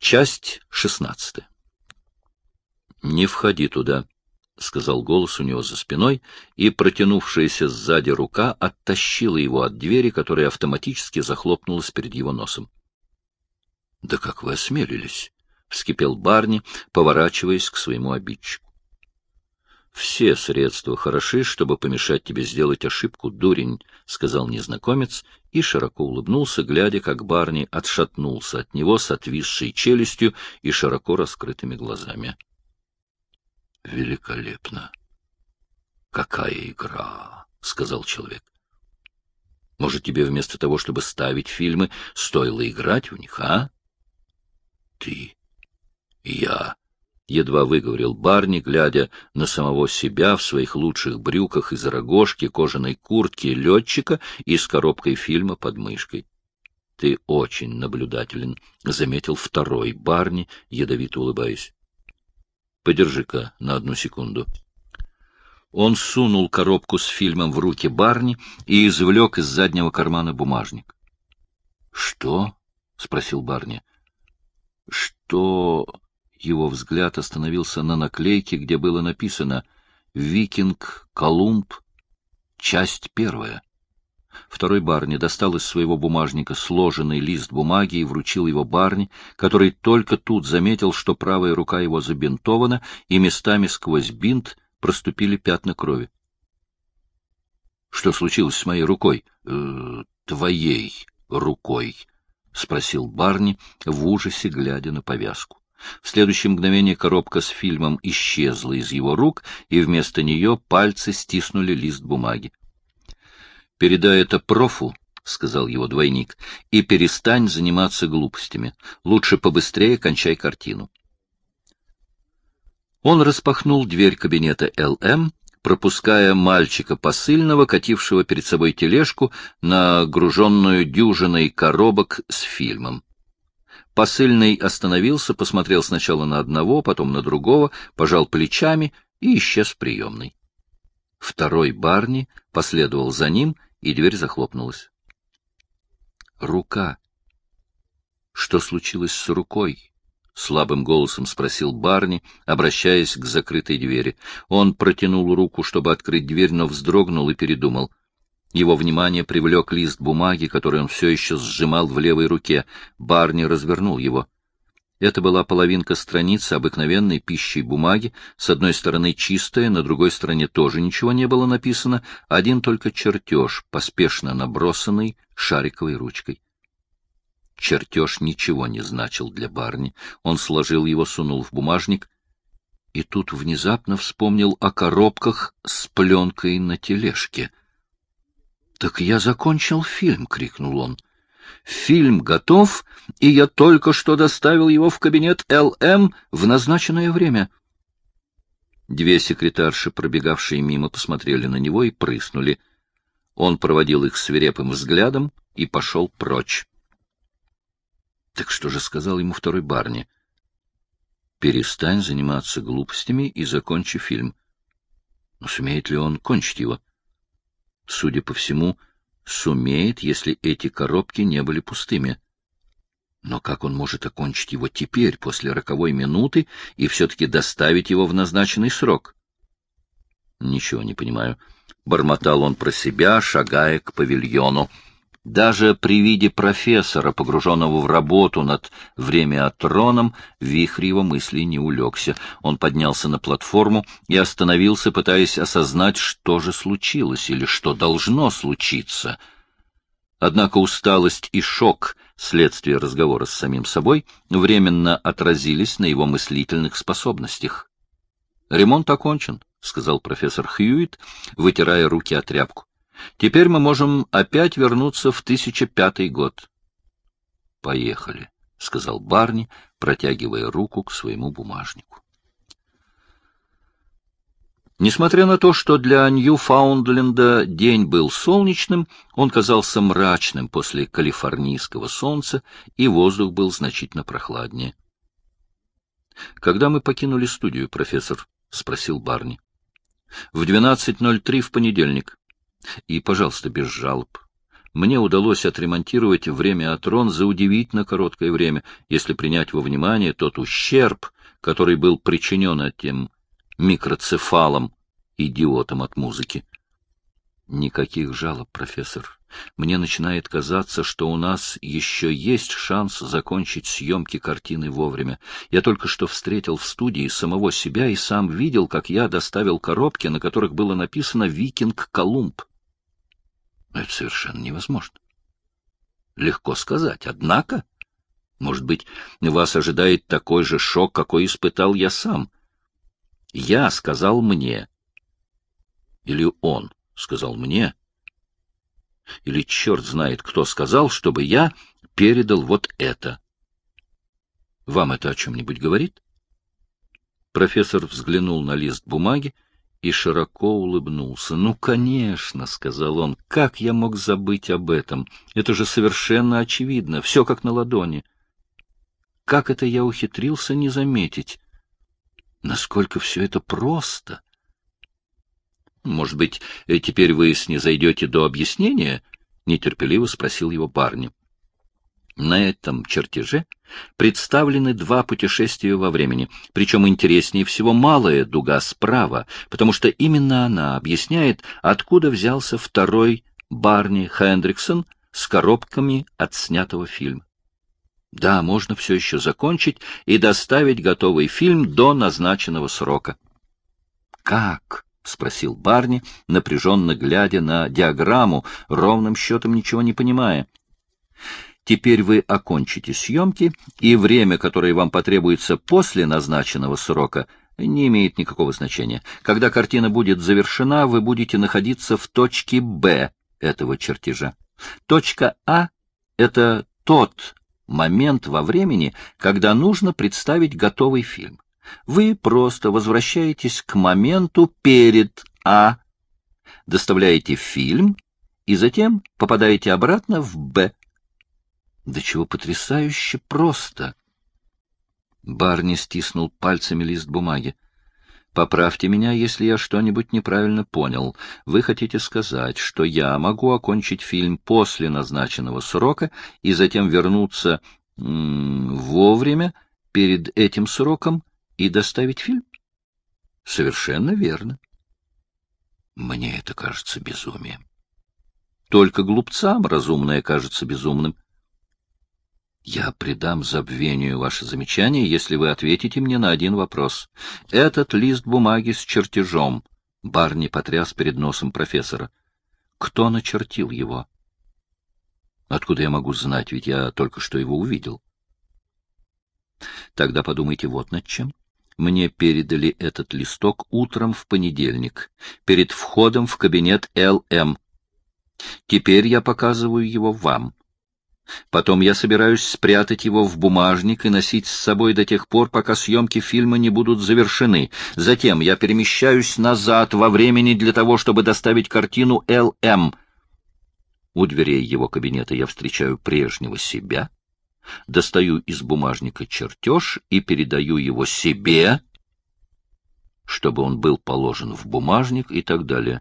Часть 16. «Не входи туда», — сказал голос у него за спиной, и протянувшаяся сзади рука оттащила его от двери, которая автоматически захлопнулась перед его носом. — Да как вы осмелились? — вскипел Барни, поворачиваясь к своему обидчику. — Все средства хороши, чтобы помешать тебе сделать ошибку, дурень, — сказал незнакомец и широко улыбнулся, глядя, как Барни отшатнулся от него с отвисшей челюстью и широко раскрытыми глазами. — Великолепно! Какая игра! — сказал человек. — Может, тебе вместо того, чтобы ставить фильмы, стоило играть в них, а? — Ты, я, — едва выговорил Барни, глядя на самого себя в своих лучших брюках из рогожки, кожаной куртки летчика и с коробкой фильма под мышкой. — Ты очень наблюдателен, — заметил второй Барни, ядовито улыбаясь. — Подержи-ка на одну секунду. Он сунул коробку с фильмом в руки Барни и извлек из заднего кармана бумажник. — Что? — спросил Барни. — Что... Его взгляд остановился на наклейке, где было написано «Викинг Колумб. Часть 1». Второй Барни достал из своего бумажника сложенный лист бумаги и вручил его Барни, который только тут заметил, что правая рука его забинтована, и местами сквозь бинт проступили пятна крови. — Что случилось с моей рукой? Твоей рукой? — спросил Барни в ужасе, глядя на повязку. В следующее мгновение коробка с фильмом исчезла из его рук, и вместо нее пальцы стиснули лист бумаги. — Передай это профу, — сказал его двойник, — и перестань заниматься глупостями. Лучше побыстрее кончай картину. Он распахнул дверь кабинета ЛМ, пропуская мальчика посыльного, катившего перед собой тележку, нагруженную дюжиной коробок с фильмом. Посыльный остановился, посмотрел сначала на одного, потом на другого, пожал плечами и исчез в приемной. Второй Барни последовал за ним, и дверь захлопнулась. Рука. Что случилось с рукой? — слабым голосом спросил Барни, обращаясь к закрытой двери. Он протянул руку, чтобы открыть дверь, но вздрогнул и передумал. Его внимание привлек лист бумаги, который он все еще сжимал в левой руке. Барни развернул его. Это была половинка страницы обыкновенной пищей бумаги, с одной стороны чистая, на другой стороне тоже ничего не было написано, один только чертеж, поспешно набросанный шариковой ручкой. Чертеж ничего не значил для Барни. Он сложил его, сунул в бумажник, и тут внезапно вспомнил о коробках с пленкой на тележке. — Так я закончил фильм! — крикнул он. — Фильм готов, и я только что доставил его в кабинет ЛМ в назначенное время. Две секретарши, пробегавшие мимо, посмотрели на него и прыснули. Он проводил их свирепым взглядом и пошел прочь. Так что же сказал ему второй Барни? — Перестань заниматься глупостями и закончи фильм. Но сумеет ли он кончить его? Судя по всему, сумеет, если эти коробки не были пустыми. Но как он может окончить его теперь, после 40-й минуты, и все-таки доставить его в назначенный срок? — Ничего не понимаю. Бормотал он про себя, шагая к павильону. Даже при виде профессора, погруженного в работу над времяотроном, вихрь его мыслей не улегся. Он поднялся на платформу и остановился, пытаясь осознать, что же случилось или что должно случиться. Однако усталость и шок, следствие разговора с самим собой, временно отразились на его мыслительных способностях. «Ремонт окончен», — сказал профессор Хьюитт, вытирая руки о тряпку. Теперь мы можем опять вернуться в 1005 год. — Поехали, — сказал Барни, протягивая руку к своему бумажнику. Несмотря на то, что для Ньюфаундленда день был солнечным, он казался мрачным после калифорнийского солнца, и воздух был значительно прохладнее. — Когда мы покинули студию, профессор? — спросил Барни. — В 12:03 в понедельник. И, пожалуйста, без жалоб. Мне удалось отремонтировать времяотрон за удивительно короткое время, если принять во внимание тот ущерб, который был причинен этим микроцефалом, идиотом от музыки. Никаких жалоб, профессор. Мне начинает казаться, что у нас еще есть шанс закончить съемки картины вовремя. Я только что встретил в студии самого себя и сам видел, как я доставил коробки, на которых было написано «Викинг Колумб». Это совершенно невозможно. Легко сказать, однако, может быть, вас ожидает такой же шок, какой испытал я сам. Я сказал мне, или он сказал мне, или черт знает кто сказал, чтобы я передал вот это. Вам это о чем-нибудь говорит? Профессор взглянул на лист бумаги и широко улыбнулся. «Ну, конечно», — сказал он, — «как я мог забыть об этом? Это же совершенно очевидно, все как на ладони. Как это я ухитрился не заметить? Насколько все это просто!» «Может быть, теперь вы снизойдете до объяснения?» — нетерпеливо спросил его Барни. На этом чертеже представлены два путешествия во времени, причем интереснее всего малая дуга справа, потому что именно она объясняет, откуда взялся второй Барни Хендриксон с коробками от снятого фильма. Да, можно все еще закончить и доставить готовый фильм до назначенного срока. «Как?» — спросил Барни, напряженно глядя на диаграмму, ровным счетом ничего не понимая. «Теперь вы окончите съемки, и время, которое вам потребуется после назначенного срока, не имеет никакого значения. Когда картина будет завершена, вы будете находиться в точке «Б» этого чертежа. Точка «А» — это тот момент во времени, когда нужно представить готовый фильм. Вы просто возвращаетесь к моменту перед «А», доставляете фильм и затем попадаете обратно в «Б». Да чего потрясающе просто! Барни стиснул пальцами лист бумаги. Поправьте меня, если я что-нибудь неправильно понял. Вы хотите сказать, что я могу окончить фильм после назначенного срока и затем вернуться вовремя перед этим сроком и доставить фильм? Совершенно верно. Мне это кажется безумием. Только глупцам разумное кажется безумным. Я предам забвению ваше замечание, если вы ответите мне на один вопрос. Этот лист бумаги с чертежом. Барни потряс перед носом профессора. Кто начертил его? Откуда я могу знать, ведь я только что его увидел. Тогда подумайте вот над чем. Мне передали этот листок утром в понедельник, перед входом в кабинет Л.М. Теперь я показываю его вам. Потом я собираюсь спрятать его в бумажник и носить с собой до тех пор, пока съемки фильма не будут завершены. Затем я перемещаюсь назад во времени для того, чтобы доставить картину Л.М. У дверей его кабинета я встречаю прежнего себя, достаю из бумажника чертеж и передаю его себе, чтобы он был положен в бумажник и так далее.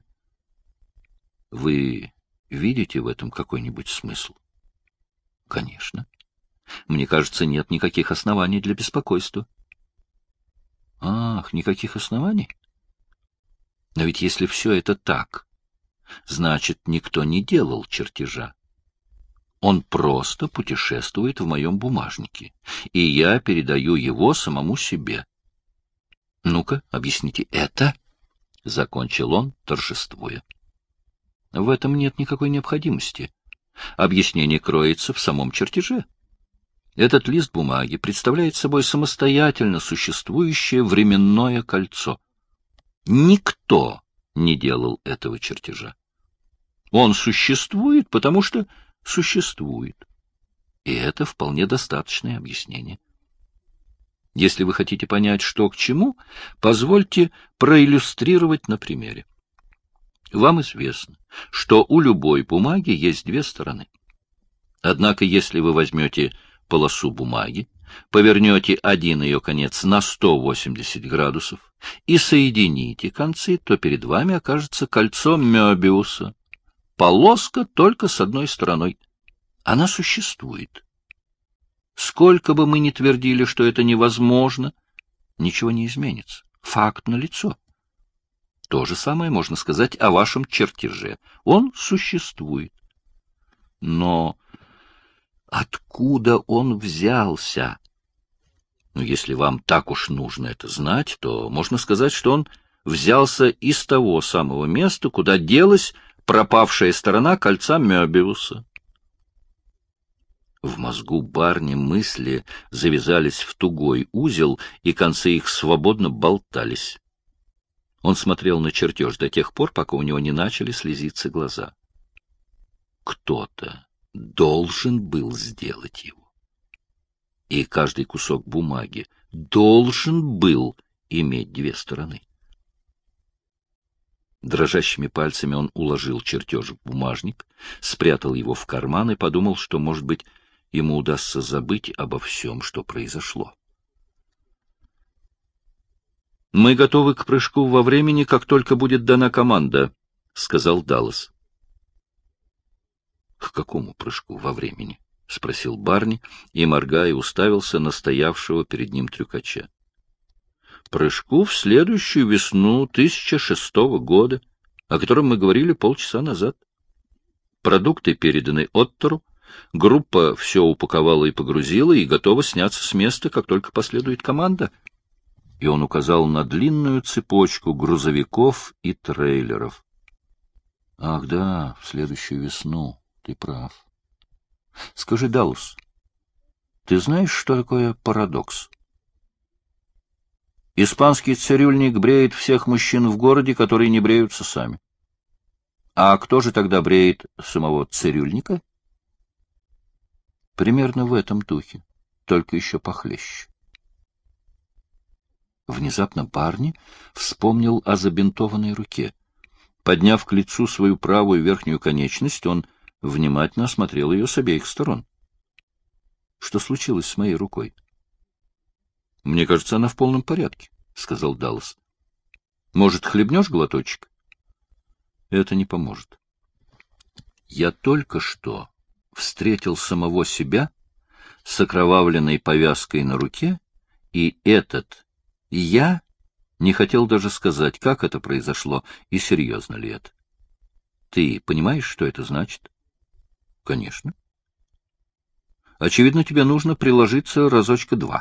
Вы видите в этом какой-нибудь смысл? Конечно. Мне кажется, нет никаких оснований для беспокойства. Ах, никаких оснований? Но ведь если все это так, значит, никто не делал чертежа. Он просто путешествует в моем бумажнике, и я передаю его самому себе. Ну-ка, объясните это, — закончил он, торжествуя. В этом нет никакой необходимости. Объяснение кроется в самом чертеже. Этот лист бумаги представляет собой самостоятельно существующее временное кольцо. Никто не делал этого чертежа. Он существует, потому что существует. И это вполне достаточное объяснение. Если вы хотите понять, что к чему, позвольте проиллюстрировать на примере. Вам известно, что у любой бумаги есть две стороны. Однако, если вы возьмете полосу бумаги, повернете один ее конец на 180 градусов и соедините концы, то перед вами окажется кольцо Мёбиуса. полоска только с одной стороной. Она существует. Сколько бы мы ни твердили, что это невозможно, ничего не изменится. Факт налицо. То же самое можно сказать о вашем чертеже. Он существует. Но откуда он взялся? Ну, если вам так уж нужно это знать, то можно сказать, что он взялся из того самого места, куда делась пропавшая сторона кольца Мёбиуса. В мозгу Барни мысли завязались в тугой узел, и концы их свободно болтались. Он смотрел на чертеж до тех пор, пока у него не начали слезиться глаза. Кто-то должен был сделать его. И каждый кусок бумаги должен был иметь две стороны. Дрожащими пальцами он уложил чертеж в бумажник, спрятал его в карман и подумал, что, может быть, ему удастся забыть обо всем, что произошло. «Мы готовы к прыжку во времени, как только будет дана команда», — сказал Даллас. «К какому прыжку во времени?» — спросил Барни и, моргая, уставился на стоявшего перед ним трюкача. «Прыжку в следующую весну 1006 года, о котором мы говорили полчаса назад. Продукты переданы Оттору, группа все упаковала и погрузила, и готова сняться с места, как только последует команда». И он указал на длинную цепочку грузовиков и трейлеров. «Ах да, в следующую весну, ты прав. Скажи, Даллас, ты знаешь, что такое парадокс?» Испанский цирюльник бреет всех мужчин в городе, которые не бреются сами. А кто же тогда бреет самого цирюльника? Примерно в этом духе, только еще похлеще. Внезапно Барни вспомнил о забинтованной руке. Подняв к лицу свою правую верхнюю конечность, он внимательно осмотрел ее с обеих сторон. Что случилось с моей рукой? — Мне кажется, она в полном порядке, — сказал Даллас. — Может, хлебнешь глоточек? — Это не поможет. Я только что встретил самого себя с окровавленной повязкой на руке, и я не хотел даже сказать, как это произошло и серьезно ли это. Ты понимаешь, что это значит? — Конечно. — Очевидно, тебе нужно приложиться разочка два.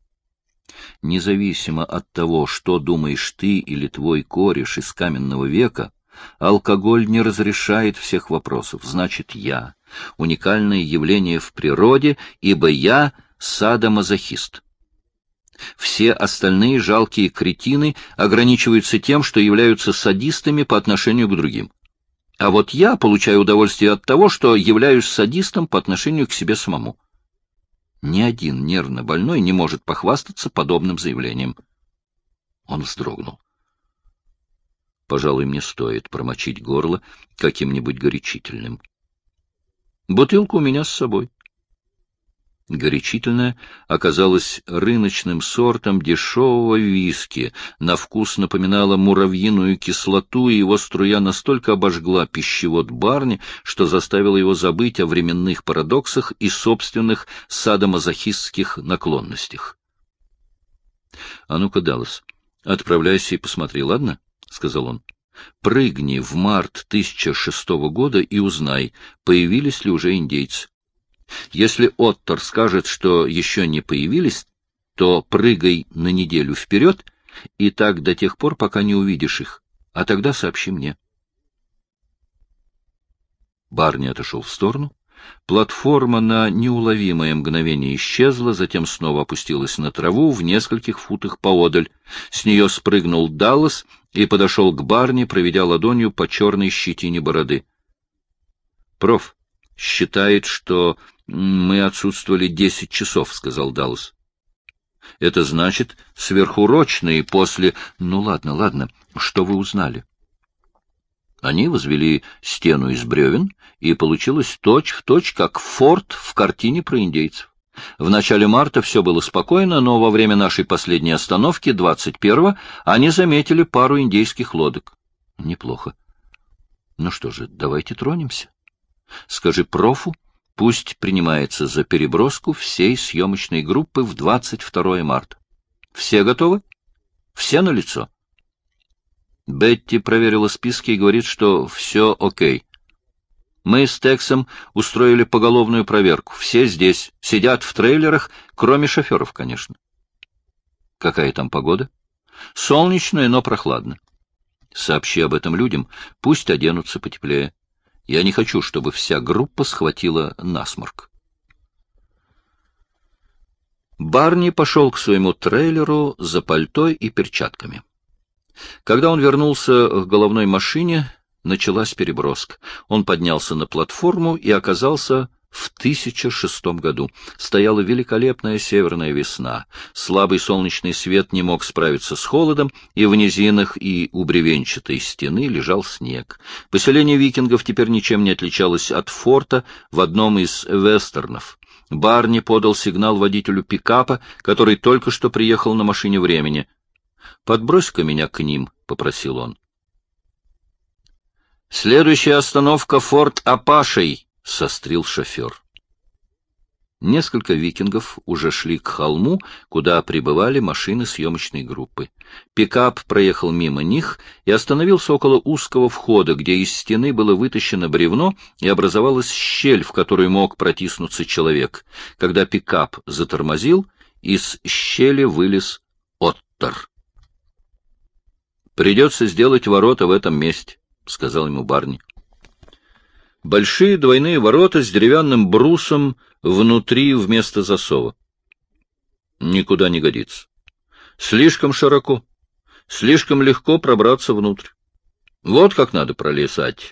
Независимо от того, что думаешь ты или твой кореш из каменного века, алкоголь не разрешает всех вопросов. Значит, я — уникальное явление в природе, ибо я — садомазохист. Все остальные жалкие кретины ограничиваются тем, что являются садистами по отношению к другим. А вот я получаю удовольствие от того, что являюсь садистом по отношению к себе самому. Ни один нервно больной не может похвастаться подобным заявлением. Он вздрогнул. Пожалуй, мне стоит промочить горло каким-нибудь горячительным. Бутылка у меня с собой. Горячительное оказалось рыночным сортом дешевого виски, на вкус напоминало муравьиную кислоту, и его струя настолько обожгла пищевод Барни, что заставила его забыть о временных парадоксах и собственных садомазохистских наклонностях. — А ну-ка, Даллас, отправляйся и посмотри, ладно? — сказал он. — Прыгни в март 1006 года и узнай, появились ли уже индейцы. Если Оттор скажет, что еще не появились, то прыгай на неделю вперед, и так до тех пор, пока не увидишь их, а тогда сообщи мне. Барни отошел в сторону. Платформа на неуловимое мгновение исчезла, затем снова опустилась на траву в нескольких футах поодаль. С нее спрыгнул Даллас и подошел к Барни, проведя ладонью по черной щетине бороды. — Проф, считает, что мы отсутствовали 10 часов, — сказал Даллас. — Это значит, сверхурочные после... Ну, ладно, ладно. Что вы узнали? Они возвели стену из бревен, и получилось точь-в-точь, как форт в картине про индейцев. В начале марта все было спокойно, но во время нашей последней остановки, 21-го, они заметили пару индейских лодок. Неплохо. Ну что же, давайте тронемся. Скажи профу, пусть принимается за переброску всей съемочной группы в 22 марта. Все готовы? Все налицо? Бетти проверила списки и говорит, что все окей. Мы с Тексом устроили поголовную проверку. Все здесь, сидят в трейлерах, кроме шоферов, конечно. Какая там погода? Солнечная, но прохладно. Сообщи об этом людям, пусть оденутся потеплее. Я не хочу, чтобы вся группа схватила насморк. Барни пошел к своему трейлеру за пальто и перчатками. Когда он вернулся к головной машине, началась переброска. Он поднялся на платформу и оказался в 1006 году. Стояла великолепная северная весна. Слабый солнечный свет не мог справиться с холодом, и в низинах и у бревенчатой стены лежал снег. Поселение викингов теперь ничем не отличалось от форта в одном из вестернов. Барни подал сигнал водителю пикапа, который только что приехал на машине времени. «Подбрось-ка меня к ним», — попросил он. «Следующая остановка — форт Апашей», — сострил шофер. Несколько викингов уже шли к холму, куда прибывали машины съемочной группы. Пикап проехал мимо них и остановился около узкого входа, где из стены было вытащено бревно и образовалась щель, в которую мог протиснуться человек. Когда пикап затормозил, из щели вылез Оттор. «Придется сделать ворота в этом месте», — сказал ему Барни. «Большие двойные ворота с деревянным брусом внутри вместо засова. Никуда не годится. Слишком широко, слишком легко пробраться внутрь. Вот как надо пролезать».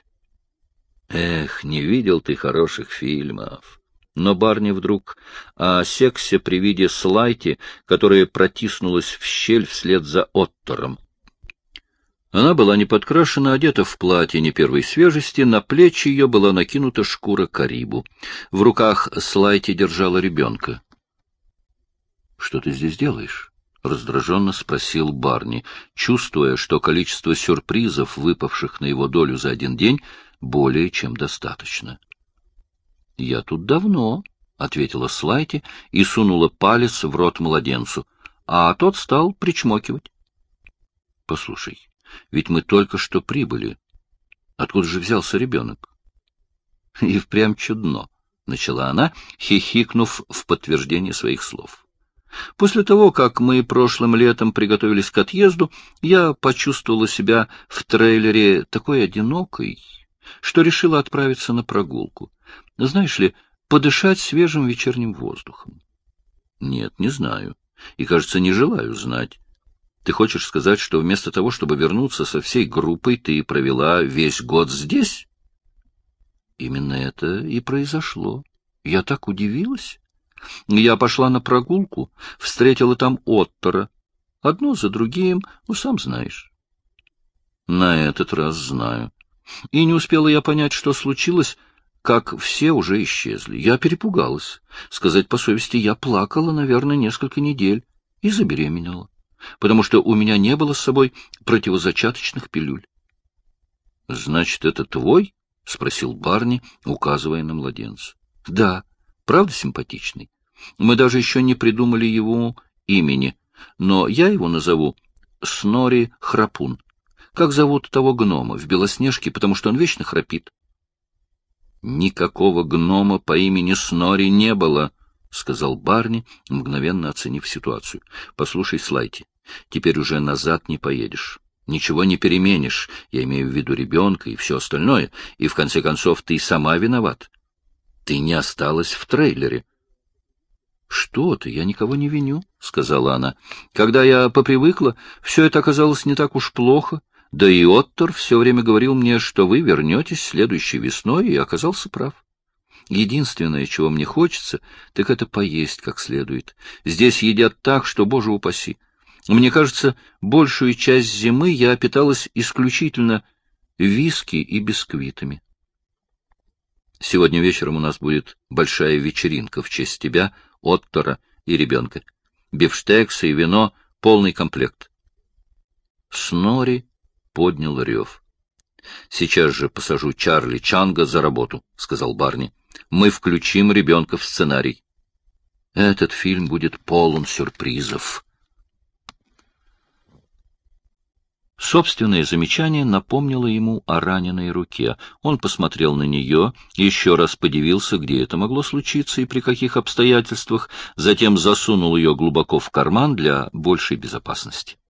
Эх, не видел ты хороших фильмов. Но Барни вдруг осекся при виде Слайти, которая протиснулась в щель вслед за Оттором. Она была не подкрашена, одета в платье не первой свежести, на плечи ее была накинута шкура карибу. В руках Слайти держала ребенка. — Что ты здесь делаешь? — раздраженно спросил Барни, чувствуя, что количество сюрпризов, выпавших на его долю за один день, более чем достаточно. — Я тут давно, — ответила Слайти и сунула палец в рот младенцу, а тот стал причмокивать. — Послушай, ведь мы только что прибыли. Откуда же взялся ребенок? — И впрямь чудно, — начала она, хихикнув в подтверждение своих слов. После того, как мы прошлым летом приготовились к отъезду, я почувствовала себя в трейлере такой одинокой, что решила отправиться на прогулку. Знаешь ли, подышать свежим вечерним воздухом. — Нет, не знаю. И, кажется, не желаю знать. Ты хочешь сказать, что вместо того, чтобы вернуться со всей группой, ты провела весь год здесь? Именно это и произошло. Я так удивилась. Я пошла на прогулку, встретила там Оттора. Одно за другим, сам знаешь. На этот раз знаю. И не успела я понять, что случилось, как все уже исчезли. Я перепугалась. Сказать по совести, я плакала, наверное, несколько недель и забеременела, потому что у меня не было с собой противозачаточных пилюль. — Значит, это твой? — спросил Барни, указывая на младенца. — Да, правда симпатичный. Мы даже еще не придумали его имени, но я его назову Снори Храпун. Как зовут того гнома в Белоснежке, потому что он вечно храпит? — Никакого гнома по имени Снори не было, — сказал Барни, мгновенно оценив ситуацию. — Послушай, Слайти, теперь уже назад не поедешь. Ничего не переменишь, я имею в виду ребенка и все остальное, и в конце концов ты сама виноват. Ты не осталась в трейлере. — Что ты, я никого не виню, — сказала она. — Когда я попривыкла, все это оказалось не так уж плохо, да и Оттор все время говорил мне, что вы вернетесь следующей весной, и оказался прав. Единственное, чего мне хочется, так это поесть как следует. Здесь едят так, что, боже упаси. Мне кажется, большую часть зимы я питалась исключительно виски и бисквитами. Сегодня вечером у нас будет большая вечеринка в честь тебя, Оттора и ребенка. Бифштексы и вино — полный комплект. Снори поднял рев. Сейчас же посажу Чарли Чанга за работу, — сказал Барни. Мы включим ребенка в сценарий. Этот фильм будет полон сюрпризов. Собственное замечание напомнило ему о раненой руке. Он посмотрел на нее, еще раз подивился, где это могло случиться и при каких обстоятельствах, затем засунул ее глубоко в карман для большей безопасности.